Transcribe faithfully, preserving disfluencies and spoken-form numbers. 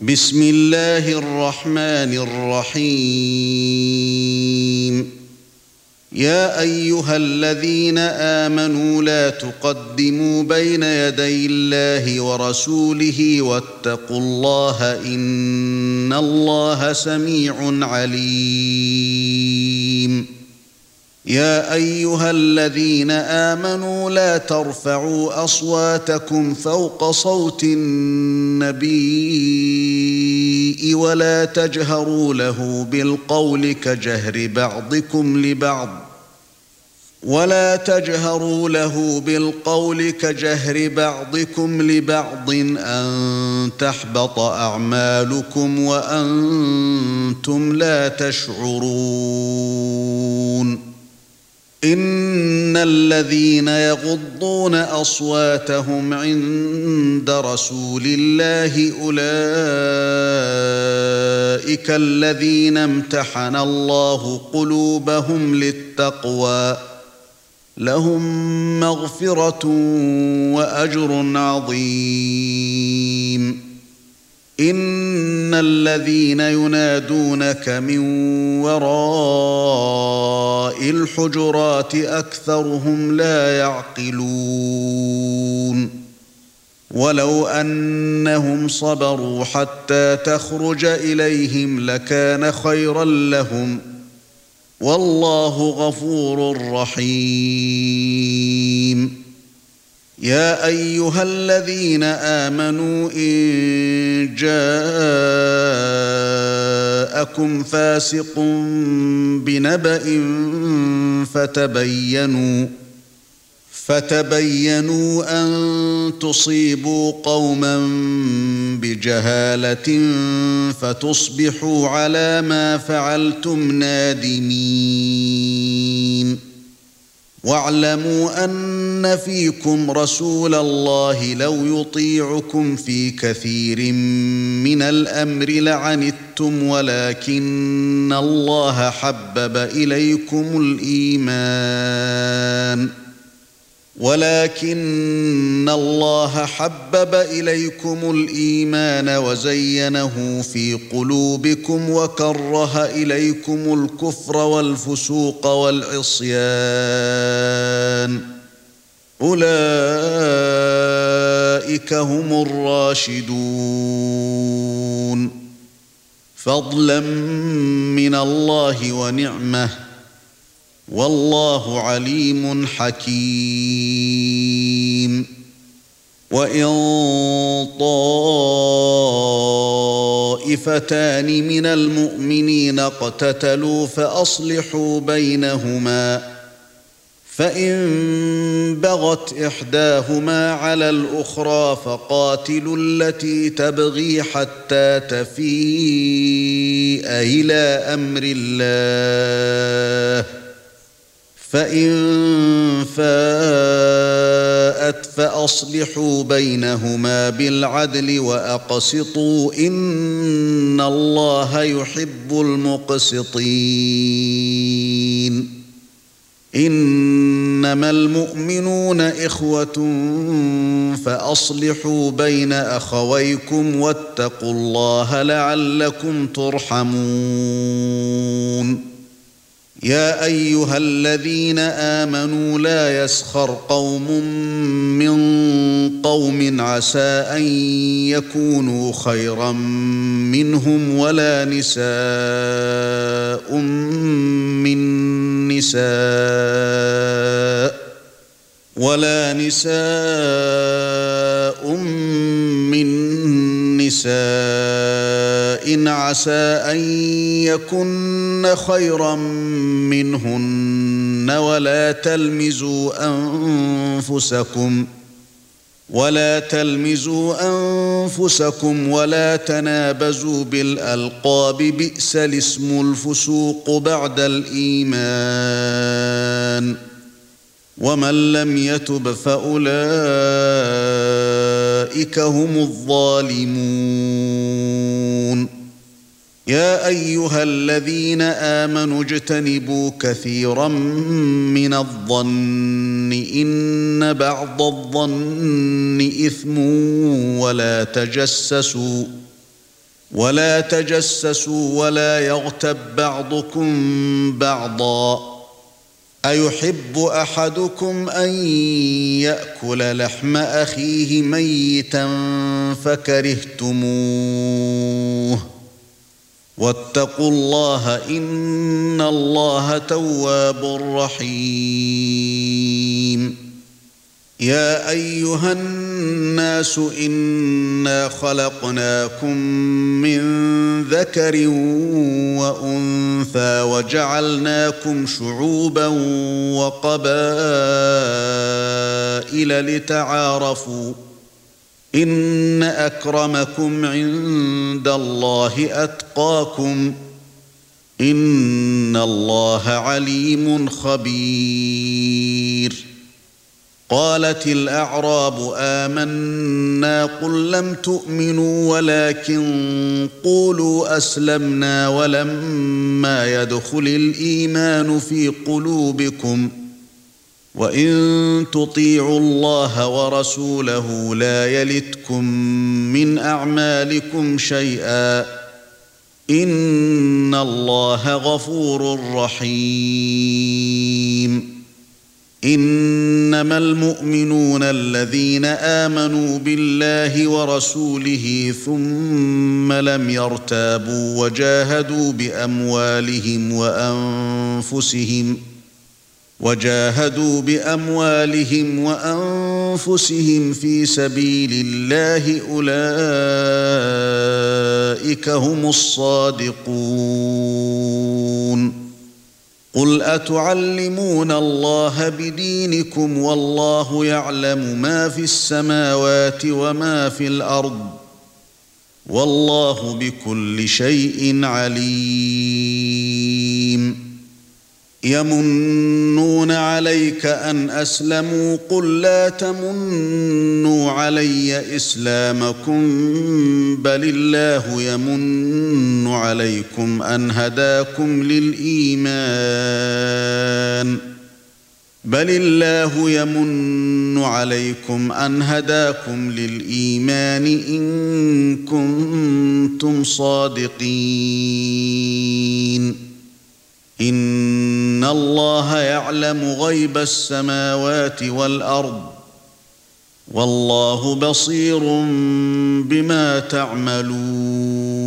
بسم الله الرحمن الرحيم يا أيها الذين آمنوا لا تقدموا بين يدي الله ورسوله واتقوا الله إن الله سميع عليم يا أيها الذين آمنوا لا ترفعوا أصواتكم فوق صوت النبي ولا تجهروا له بالقول كجهر بعضكم لبعض ولا تجهروا له بالقول كجهر بعضكم لبعض أن تحبط أعمالكم وأنتم لا تشعرون إن الذين يغضون أصواتهم عند رسول الله أولئك الذين امتحن الله قلوبهم للتقوى لهم مغفرة وأجر عظيم إن الذين ينادونك من وراء الحجرات أكثرهم لا يعقلون ولو أنهم صبروا حتى تخرج إليهم لكان خيرا لهم والله غفور رحيم يا أيها الذين آمنوا إن جاءكم فاسق بنبأ فتبينوا فتبينوا أن تصيبوا قوما بجهالة فتصبحوا على ما فعلتم نادمين واعلموا أن فيكم رسول الله لو يطيعكم في كثير من الأمر لعنتم ولكن الله حبب إليكم الإيمان ولكن الله حبب إليكم الإيمان وزينه في قلوبكم وكره إليكم الكفر والفسوق والعصيان أولئك هم الراشدون فضلا من الله ونعمه والله عليم حكيم وإن طائفتان من المؤمنين اقتتلوا فأصلحوا بينهما فإن بغت إحداهما على الأخرى فقاتلوا التي تبغي حتى تفيء إلى أمر الله فإن فاءت فأصلحوا بينهما بالعدل وأقسطوا إن الله يحب المقسطين إنما المؤمنون إخوة فأصلحوا بين أخويكم واتقوا الله لعلكم ترحمون يا أيها الذين آمنوا لا يسخر قوم من قوم عسى أن يكونوا خيرا منهم ولا نساء من نساء ولا نساء من نساء عسى أن يكن خيرا منهن ولا تلمزوا أنفسكم ولا تلمزوا أنفسكم ولا تنابزوا بالألقاب بئس الاسم الفسوق بعد الإيمان ومن لم يتب فأولئك هم الظالمون يا أيها الذين آمنوا اجتنبوا كثيرا من الظن إن بعض الظن إثم ولا تجسسوا ولا تجسسوا ولا يغتب بعضكم بعضا أيحب أحدكم أن يأكل لحم أخيه ميتا فكرهتموه واتقوا الله إن الله تواب رحيم يا أيها الناس إنا خلقناكم من ذكر وأنثى وجعلناكم شعوبا وقبائل لتعارفوا إن أكرمكم عند الله أتقاكم إن الله عليم خبير قالت الأعراب آمنا قل لم تؤمنوا ولكن قولوا أسلمنا ولما يدخل الإيمان في قلوبكم وإن تطيعوا الله ورسوله لا يلتكم من أعمالكم شيئا إن الله غفور رحيم إنما المؤمنون الذين آمنوا بالله ورسوله ثم لم يرتابوا وجاهدوا بأموالهم وأنفسهم وجاهدوا بأموالهم وأنفسهم في سبيل الله أولئك هم الصادقون قل أتعلمون الله بدينكم والله يعلم ما في السماوات وما في الأرض والله بكل شيء عليم يمنون عليك أن أسلموا قل لا تمنوا علي إسلامكم بل الله يمن عليكم أن هداكم للإيمان بل الله يمن عليكم أن هداكم للإيمان إن كنتم صادقين إن الله يعلم غيب السماوات والأرض والله بصير بما تعملون